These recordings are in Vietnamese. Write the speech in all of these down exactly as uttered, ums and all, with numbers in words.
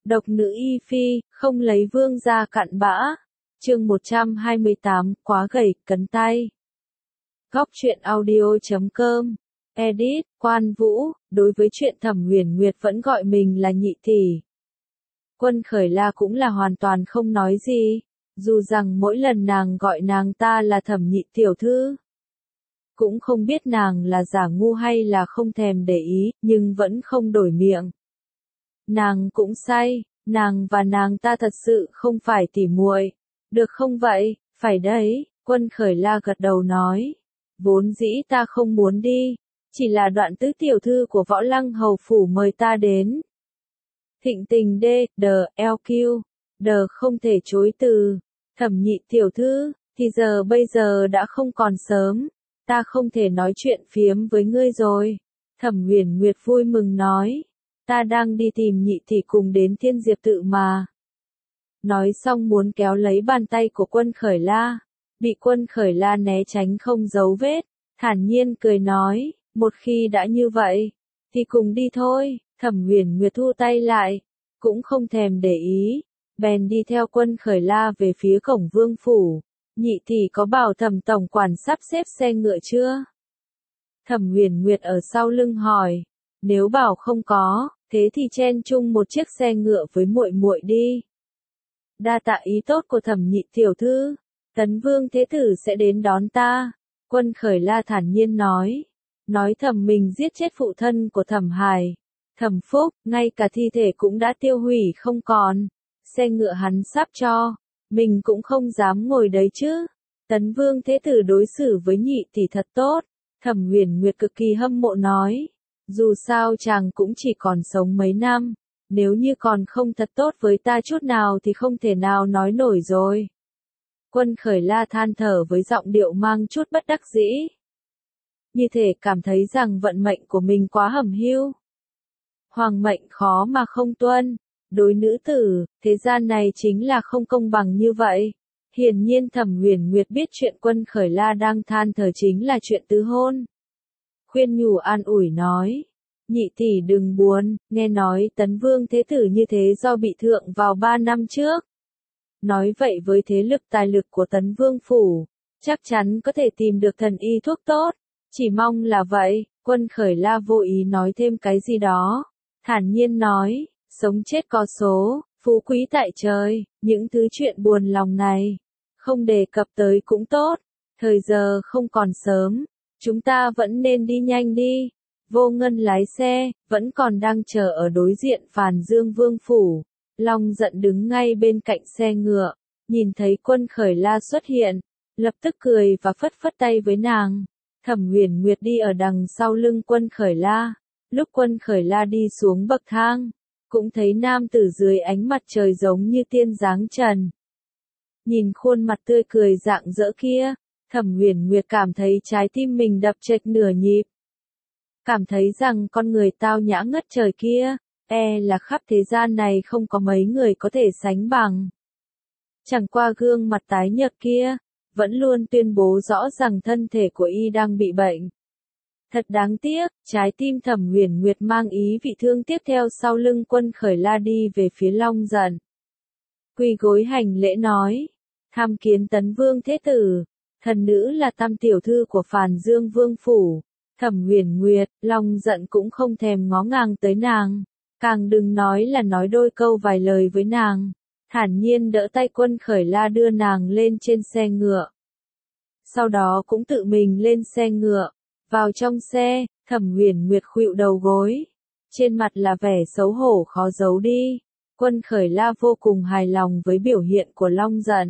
Độc nữ y phi, không lấy vương gia cặn bã. Chương một trăm hai mươi tám, quá gầy, cấn tay. Góc truyện audio chấm com. Edit, Quan Vũ, đối với chuyện Thẩm Huyền Nguyệt vẫn gọi mình là nhị tỷ. Quân Khởi La cũng là hoàn toàn không nói gì, dù rằng mỗi lần nàng gọi nàng ta là Thẩm nhị tiểu thư. Cũng không biết nàng là giả ngu hay là không thèm để ý, nhưng vẫn không đổi miệng. Nàng cũng say, nàng và nàng ta thật sự không phải tỉ muội, được không vậy? Phải đấy, Quân Khởi La gật đầu nói. Vốn dĩ ta không muốn đi, chỉ là Đoạn tứ tiểu thư của Võ Lăng hầu phủ mời ta đến. Thịnh tình đê, đờ, eo kiu, đờ không thể chối từ. Thẩm nhị tiểu thư, thì giờ bây giờ đã không còn sớm, ta không thể nói chuyện phiếm với ngươi rồi. Thẩm Huyền Nguyệt vui mừng nói. Ta đang đi tìm nhị tỷ cùng đến Thiên Diệp tự mà. Nói xong muốn kéo lấy bàn tay của Quân Khởi La, bị Quân Khởi La né tránh không giấu vết, thản nhiên cười nói, một khi đã như vậy, thì cùng đi thôi. Thẩm Huyền Nguyệt thu tay lại, cũng không thèm để ý, bèn đi theo Quân Khởi La về phía cổng vương phủ. Nhị tỷ có bảo Thẩm tổng quản sắp xếp xe ngựa chưa? Thẩm Huyền Nguyệt ở sau lưng hỏi, nếu bảo không có, thế thì chen chung một chiếc xe ngựa với muội muội đi. Đa tạ ý tốt của Thẩm nhị tiểu thư, Tấn Vương thế tử sẽ đến đón ta. Quân Khởi La thản nhiên nói, nói thầm mình giết chết phụ thân của Thẩm Hải, Thẩm Phúc, ngay cả thi thể cũng đã tiêu hủy không còn. Xe ngựa hắn sắp cho, mình cũng không dám ngồi đấy chứ. Tấn Vương thế tử đối xử với nhị tỷ thật tốt. Thẩm Huyền Nguyệt cực kỳ hâm mộ nói. Dù sao chàng cũng chỉ còn sống mấy năm, nếu như còn không thật tốt với ta chút nào thì không thể nào nói nổi rồi. Quân Khởi La than thở với giọng điệu mang chút bất đắc dĩ. Như thể cảm thấy rằng vận mệnh của mình quá hẩm hiu. Hoàng mệnh khó mà không tuân, đối nữ tử, thế gian này chính là không công bằng như vậy. Hiển nhiên Thẩm Huyền Nguyệt biết chuyện Quân Khởi La đang than thở chính là chuyện tứ hôn. Khuyên nhủ an ủi nói, nhị tỷ đừng buồn, nghe nói Tấn Vương thế tử như thế do bị thượng vào ba năm trước. Nói vậy với thế lực tài lực của Tấn Vương phủ, chắc chắn có thể tìm được thần y thuốc tốt, chỉ mong là vậy. Quân Khởi La vô ý nói thêm cái gì đó, thản nhiên nói, sống chết có số, phú quý tại trời, những thứ chuyện buồn lòng này, không đề cập tới cũng tốt, thời giờ không còn sớm. Chúng ta vẫn nên đi nhanh đi. Vô Ngân lái xe, vẫn còn đang chờ ở đối diện Phàn Dương Vương phủ. Long giận đứng ngay bên cạnh xe ngựa, nhìn thấy Quân Khởi La xuất hiện, lập tức cười và phất phất tay với nàng. Thẩm Huyền Nguyệt đi ở đằng sau lưng Quân Khởi La. Lúc Quân Khởi La đi xuống bậc thang, cũng thấy nam tử dưới ánh mặt trời giống như tiên dáng trần. Nhìn khuôn mặt tươi cười rạng rỡ kia, Thẩm Huyền Nguyệt cảm thấy trái tim mình đập chệch nửa nhịp. Cảm thấy rằng con người tao nhã ngất trời kia, e là khắp thế gian này không có mấy người có thể sánh bằng. Chẳng qua gương mặt tái nhợt kia, vẫn luôn tuyên bố rõ rằng thân thể của y đang bị bệnh. Thật đáng tiếc, trái tim Thẩm Huyền Nguyệt mang ý vị thương tiếp theo sau lưng Quân Khởi La đi về phía Long giận. Quỳ gối hành lễ nói, tham kiến Tấn Vương thế tử. Thần nữ là tam tiểu thư của Phàn Dương Vương phủ. Thẩm Huyền Nguyệt, Long giận cũng không thèm ngó ngàng tới nàng, càng đừng nói là nói đôi câu vài lời với nàng. Thản nhiên đỡ tay Quân Khởi La đưa nàng lên trên xe ngựa. Sau đó cũng tự mình lên xe ngựa, vào trong xe. Thẩm Huyền Nguyệt khuỵu đầu gối, trên mặt là vẻ xấu hổ khó giấu đi. Quân Khởi La vô cùng hài lòng với biểu hiện của Long giận.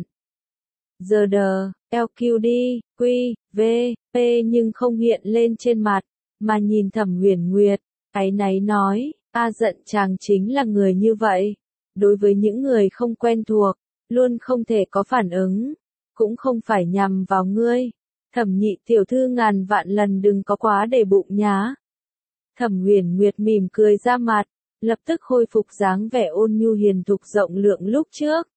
Giờ đờ, eo kiu đi, quy, v, p nhưng không hiện lên trên mặt, mà nhìn Thẩm Huyền Nguyệt, áy náy nói, a giận chàng chính là người như vậy. Đối với những người không quen thuộc, luôn không thể có phản ứng, cũng không phải nhằm vào ngươi. Thẩm nhị tiểu thư ngàn vạn lần đừng có quá để bụng nhá. Thẩm Huyền Nguyệt mỉm cười ra mặt, lập tức khôi phục dáng vẻ ôn nhu hiền thục rộng lượng lúc trước.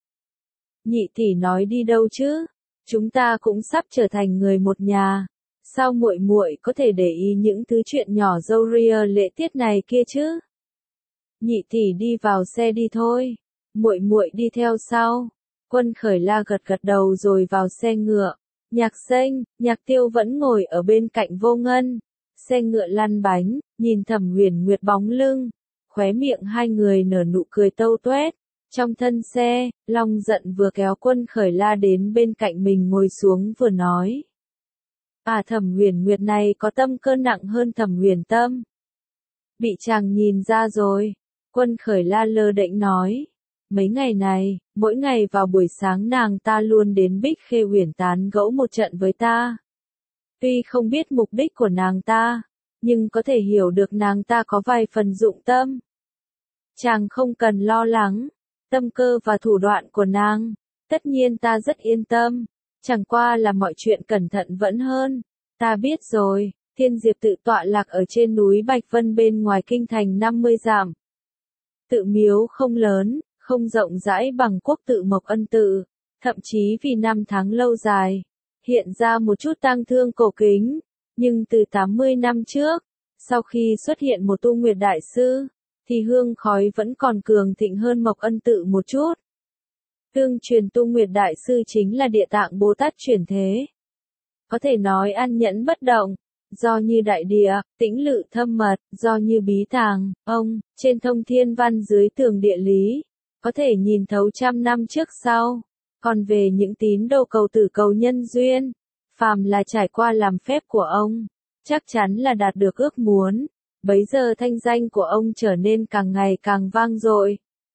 Nhị tỷ nói đi đâu chứ? Chúng ta cũng sắp trở thành người một nhà. Sao muội muội có thể để ý những thứ chuyện nhỏ râu ria lễ tiết này kia chứ? nhị tỷ đi vào xe đi thôi, muội muội đi theo sau. Quân Khởi La gật gật đầu rồi vào xe ngựa. Nhạc Xanh, Nhạc Tiêu vẫn ngồi ở bên cạnh Vô Ngân. Xe ngựa lăn bánh, nhìn Thẩm Huyền Nguyệt bóng lưng, khóe miệng hai người nở nụ cười tâu tuét. Trong thân xe, Long Giận vừa kéo Quân Khởi La đến bên cạnh mình ngồi xuống vừa nói. À, Thẩm Huyền Nguyệt này có tâm cơ nặng hơn Thẩm Huyền Tâm. Bị chàng nhìn ra rồi. Quân Khởi La lơ đễnh nói. Mấy ngày này, mỗi ngày vào buổi sáng nàng ta luôn đến Bích Khê Huyền tán gẫu một trận với ta. Tuy không biết mục đích của nàng ta, nhưng có thể hiểu được nàng ta có vài phần dụng tâm. Chàng không cần lo lắng, tâm cơ và thủ đoạn của nàng, tất nhiên ta rất yên tâm, chẳng qua là mọi chuyện cẩn thận vẫn hơn. Ta biết rồi, Thiên Diệp tự tọa lạc ở trên núi Bạch Vân bên ngoài kinh thành năm mươi dặm. Tự miếu không lớn, không rộng rãi bằng quốc tự Mộc Ân tự, thậm chí vì năm tháng lâu dài, hiện ra một chút tang thương cổ kính, nhưng từ tám mươi năm trước, sau khi xuất hiện một Tu Nguyệt Đại Sư, thì hương khói vẫn còn cường thịnh hơn Mộc Ân tự một chút. Tương truyền Tu Nguyệt Đại Sư chính là Địa Tạng Bồ Tát chuyển thế. Có thể nói an nhẫn bất động, do như đại địa, tĩnh lự thâm mật, do như bí tàng, ông, trên thông thiên văn dưới tường địa lý, có thể nhìn thấu trăm năm trước sau. Còn về những tín đồ cầu tử cầu nhân duyên, phàm là trải qua làm phép của ông, chắc chắn là đạt được ước muốn. Bấy giờ thanh danh của ông trở nên càng ngày càng vang dội.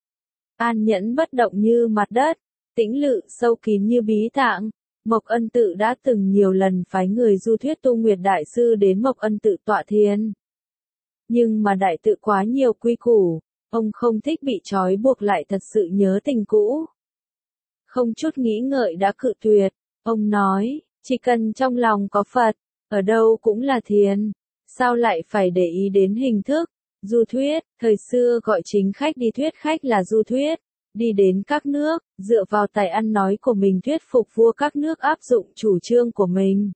An nhẫn bất động như mặt đất, tĩnh lự sâu kín như bí tạng. Mộc Ân tự đã từng nhiều lần phái người du thuyết Tu Nguyệt Đại Sư đến Mộc Ân tự tọa thiền. Nhưng mà đại tự quá nhiều quy củ, ông không thích bị trói buộc lại, thật sự nhớ tình cũ. Không chút nghĩ ngợi đã cự tuyệt, ông nói, chỉ cần trong lòng có Phật, ở đâu cũng là thiền, sao lại phải để ý đến hình thức. Du thuyết, thời xưa gọi chính khách đi thuyết khách là du thuyết, đi đến các nước, dựa vào tài ăn nói của mình thuyết phục vua các nước áp dụng chủ trương của mình.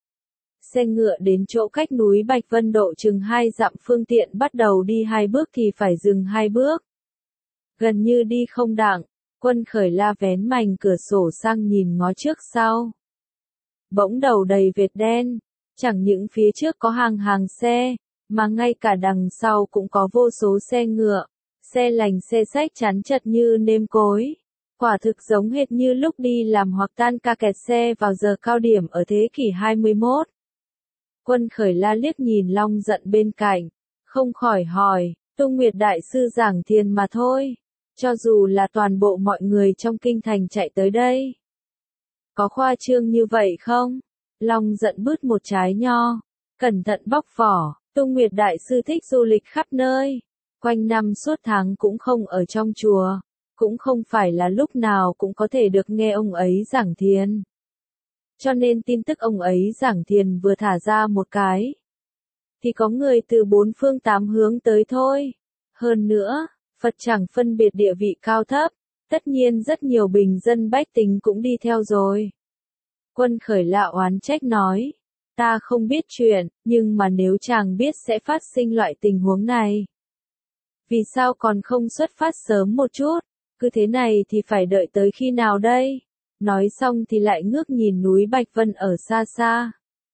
Xe ngựa đến chỗ cách núi Bạch Vân độ chừng hai dặm, phương tiện bắt đầu đi hai bước thì phải dừng hai bước. Gần như đi không đặng, Quân Khởi La vén mành cửa sổ sang nhìn ngó trước sau. Bỗng đầu đầy vệt đen, chẳng những phía trước có hàng hàng xe, mà ngay cả đằng sau cũng có vô số xe ngựa, xe lành xe xách chắn chật như nêm cối. Quả thực giống hệt như lúc đi làm hoặc tan ca kẹt xe vào giờ cao điểm ở thế kỷ hai mươi mốt. Quân Khởi La liếc nhìn Long Giận bên cạnh, không khỏi hỏi, Tu Nguyệt Đại Sư giảng thiền mà thôi, cho dù là toàn bộ mọi người trong kinh thành chạy tới đây, có khoa trương như vậy không? Long Giận bứt một trái nho, cẩn thận bóc vỏ. Tu Nguyệt Đại Sư thích du lịch khắp nơi, quanh năm suốt tháng cũng không ở trong chùa, cũng không phải là lúc nào cũng có thể được nghe ông ấy giảng thiền. Cho nên tin tức ông ấy giảng thiền vừa thả ra một cái, thì có người từ bốn phương tám hướng tới thôi. Hơn nữa, Phật chẳng phân biệt địa vị cao thấp, tất nhiên rất nhiều bình dân bách tính cũng đi theo rồi. Quân Khởi La oán trách nói, ta không biết chuyện, nhưng mà nếu chàng biết sẽ phát sinh loại tình huống này, vì sao còn không xuất phát sớm một chút, cứ thế này thì phải đợi tới khi nào đây? Nói xong thì lại ngước nhìn núi Bạch Vân ở xa xa.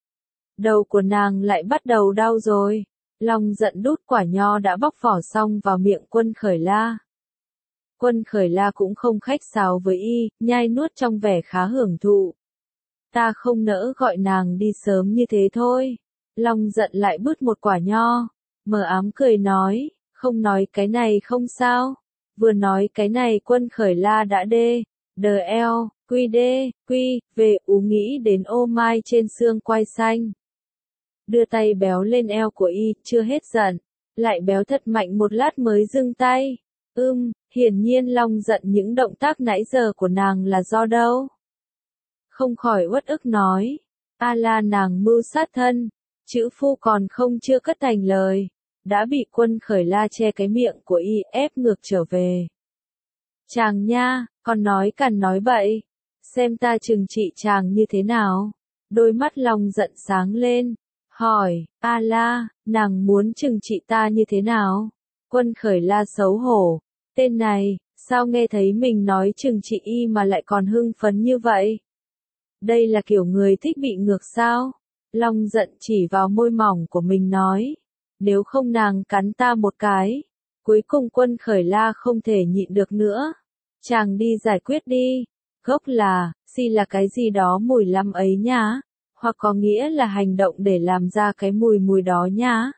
Đầu của nàng lại bắt đầu đau rồi. Long Giận đút quả nho đã bóc vỏ xong vào miệng Quân Khởi La. Quân Khởi La cũng không khách sáo với y, nhai nuốt trong vẻ khá hưởng thụ. Ta không nỡ gọi nàng đi sớm như thế thôi. Long Giận lại bứt một quả nho, mờ ám cười nói, không nói cái này không sao. Vừa nói cái này Quân Khởi La đã đê, đờ eo, quy đê, quy, về ú nghĩ đến ô mai trên xương quai xanh. Đưa tay béo lên eo của y, chưa hết giận, lại béo thật mạnh một lát mới dừng tay. Ưm, hiển nhiên Long Giận những động tác nãy giờ của nàng là do đâu? Không khỏi uất ức nói, a la nàng mưu sát thân, chữ phu còn không chưa cất thành lời, đã bị Quân Khởi La che cái miệng của y ép ngược trở về. Chàng nha, còn nói cằn nói bậy, xem ta trừng trị chàng như thế nào? Đôi mắt Long Giận sáng lên, hỏi, a la, nàng muốn trừng trị ta như thế nào? Quân Khởi La xấu hổ, tên này, sao nghe thấy mình nói chừng chị y mà lại còn hưng phấn như vậy? Đây là kiểu người thích bị ngược sao? Long giận chỉ vào môi mỏng của mình nói, nếu không nàng cắn ta một cái. Cuối cùng Quân Khởi La không thể nhịn được nữa. Chàng đi giải quyết đi. Gốc là, si là cái gì đó mùi lắm ấy nhá. Hoặc có nghĩa là hành động để làm ra cái mùi mùi đó nhá.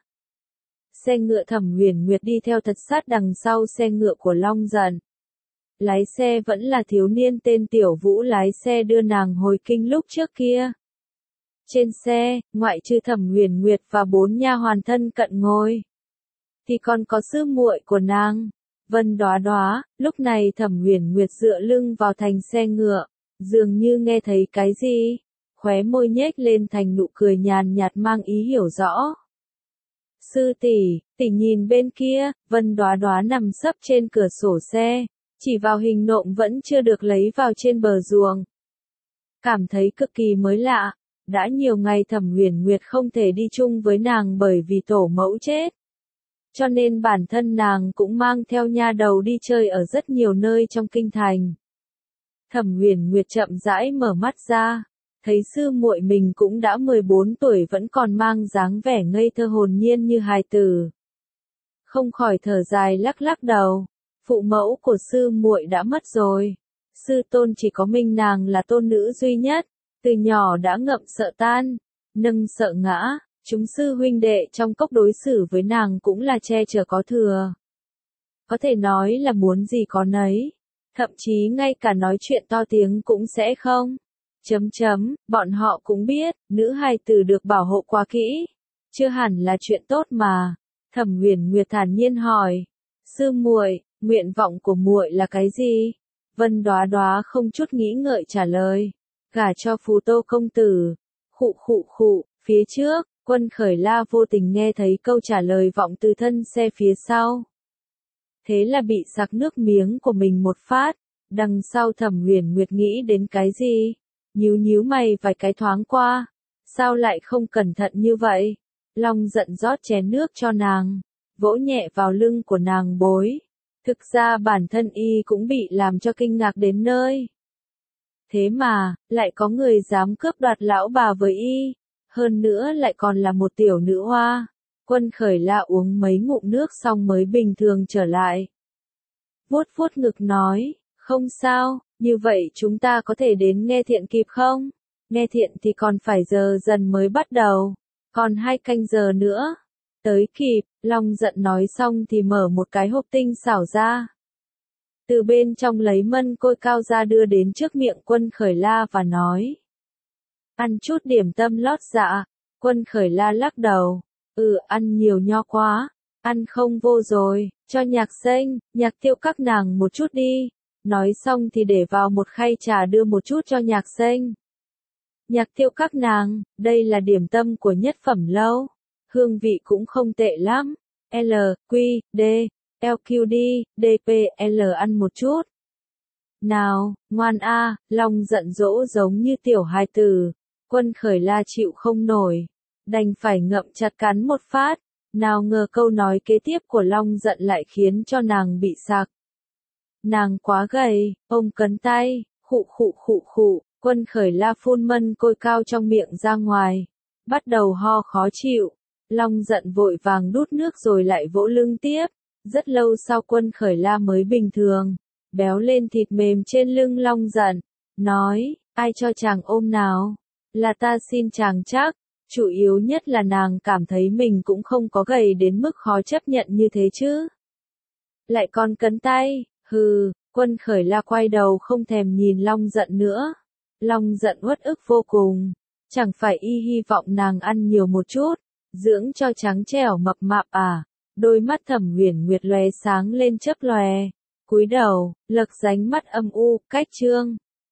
Xe ngựa Thẩm Huyền Nguyệt đi theo thật sát đằng sau xe ngựa của Long giận. Lái xe vẫn là thiếu niên tên Tiểu Vũ lái xe đưa nàng hồi kinh lúc trước kia. Trên xe, ngoại trừ Thẩm Huyền Nguyệt và bốn nha hoàn thân cận ngồi, thì còn có sư muội của nàng, Vân Đóa Đóa. Lúc này Thẩm Huyền Nguyệt dựa lưng vào thành xe ngựa, dường như nghe thấy cái gì, khóe môi nhếch lên thành nụ cười nhàn nhạt mang ý hiểu rõ. Sư tỷ, tỷ nhìn bên kia, Vân Đóa Đóa nằm sấp trên cửa sổ xe, chỉ vào hình nộm vẫn chưa được lấy vào trên bờ ruộng. Cảm thấy cực kỳ mới lạ, đã nhiều ngày Thẩm Huyền Nguyệt không thể đi chung với nàng bởi vì tổ mẫu chết. Cho nên bản thân nàng cũng mang theo nha đầu đi chơi ở rất nhiều nơi trong kinh thành. Thẩm Huyền Nguyệt chậm rãi mở mắt ra, thấy sư muội mình cũng đã mười bốn tuổi vẫn còn mang dáng vẻ ngây thơ hồn nhiên như hài tử. Không khỏi thở dài lắc lắc đầu, phụ mẫu của sư muội đã mất rồi. Sư tôn chỉ có mình nàng là tôn nữ duy nhất, từ nhỏ đã ngậm sợ tan, nâng sợ ngã. Chúng sư huynh đệ trong cốc đối xử với nàng cũng là che chở có thừa. Có thể nói là muốn gì có nấy. Thậm chí ngay cả nói chuyện to tiếng cũng sẽ không. Chấm chấm, bọn họ cũng biết, nữ hài tử được bảo hộ quá kỹ. Chưa hẳn là chuyện tốt mà. Thẩm Huyền Nguyệt thản nhiên hỏi. Sư muội, nguyện vọng của muội là cái gì? Vân Đóa Đóa không chút nghĩ ngợi trả lời. Gả cho Phù Tô công tử. Khụ khụ khụ, phía trước. Quân Khởi La vô tình nghe thấy câu trả lời vọng từ thân xe phía sau. Thế là bị sặc nước miếng của mình một phát. Đằng sau Thẩm Huyền Nguyệt nghĩ đến cái gì? Nhíu nhíu mày vài cái thoáng qua. Sao lại không cẩn thận như vậy? Long giận rót chén nước cho nàng, vỗ nhẹ vào lưng của nàng bối. Thực ra bản thân y cũng bị làm cho kinh ngạc đến nơi. Thế mà, lại có người dám cướp đoạt lão bà với y. Hơn nữa lại còn là một tiểu nữ hoa. Quân Khởi La uống mấy ngụm nước xong mới bình thường trở lại. Vuốt vuốt ngực nói, không sao, như vậy chúng ta có thể đến nghe thiện kịp không? Nghe thiện thì còn phải giờ dần mới bắt đầu, còn hai canh giờ nữa. Tới kịp, Long giận nói xong thì mở một cái hộp tinh xảo ra. Từ bên trong lấy mân côi cao ra đưa đến trước miệng Quân Khởi La và nói. Ăn chút điểm tâm lót dạ. Quân Khởi La lắc đầu. Ừ, ăn nhiều nho quá. Ăn không vô rồi, cho Nhạc Xanh, Nhạc Tiêu các nàng một chút đi. Nói xong thì để vào một khay trà đưa một chút cho Nhạc Xanh. Nhạc Tiêu các nàng, đây là điểm tâm của Nhất Phẩm Lâu. Hương vị cũng không tệ lắm. L, Q, D, L Q D, D P L ăn một chút. Nào, ngoan a, Long giận dỗ giống như tiểu hài tử. Quân Khởi La chịu không nổi, đành phải ngậm chặt cắn một phát. Nào ngờ câu nói kế tiếp của Long giận lại khiến cho nàng bị sặc. Nàng quá gầy, ông cấn tay, khụ khụ khụ khụ. Quân Khởi La phun mân côi cao trong miệng ra ngoài, bắt đầu ho khó chịu. Long giận vội vàng đút nước rồi lại vỗ lưng tiếp. Rất lâu sau Quân Khởi La mới bình thường, béo lên thịt mềm trên lưng Long giận, nói, ai cho chàng ôm nào? Là ta xin chàng chắc. Chủ yếu nhất là nàng cảm thấy mình cũng không có gầy đến mức khó chấp nhận như thế chứ. Lại còn cấn tay, hừ. Quân Khởi La quay đầu không thèm nhìn Long giận nữa. Long giận uất ức vô cùng. Chẳng phải y hy vọng nàng ăn nhiều một chút, dưỡng cho trắng trẻo mập mạp à? Đôi mắt Thẩm Huyền Nguyệt lóe sáng lên chớp lóe. Cúi đầu, lật dánh mắt âm u, cách trương.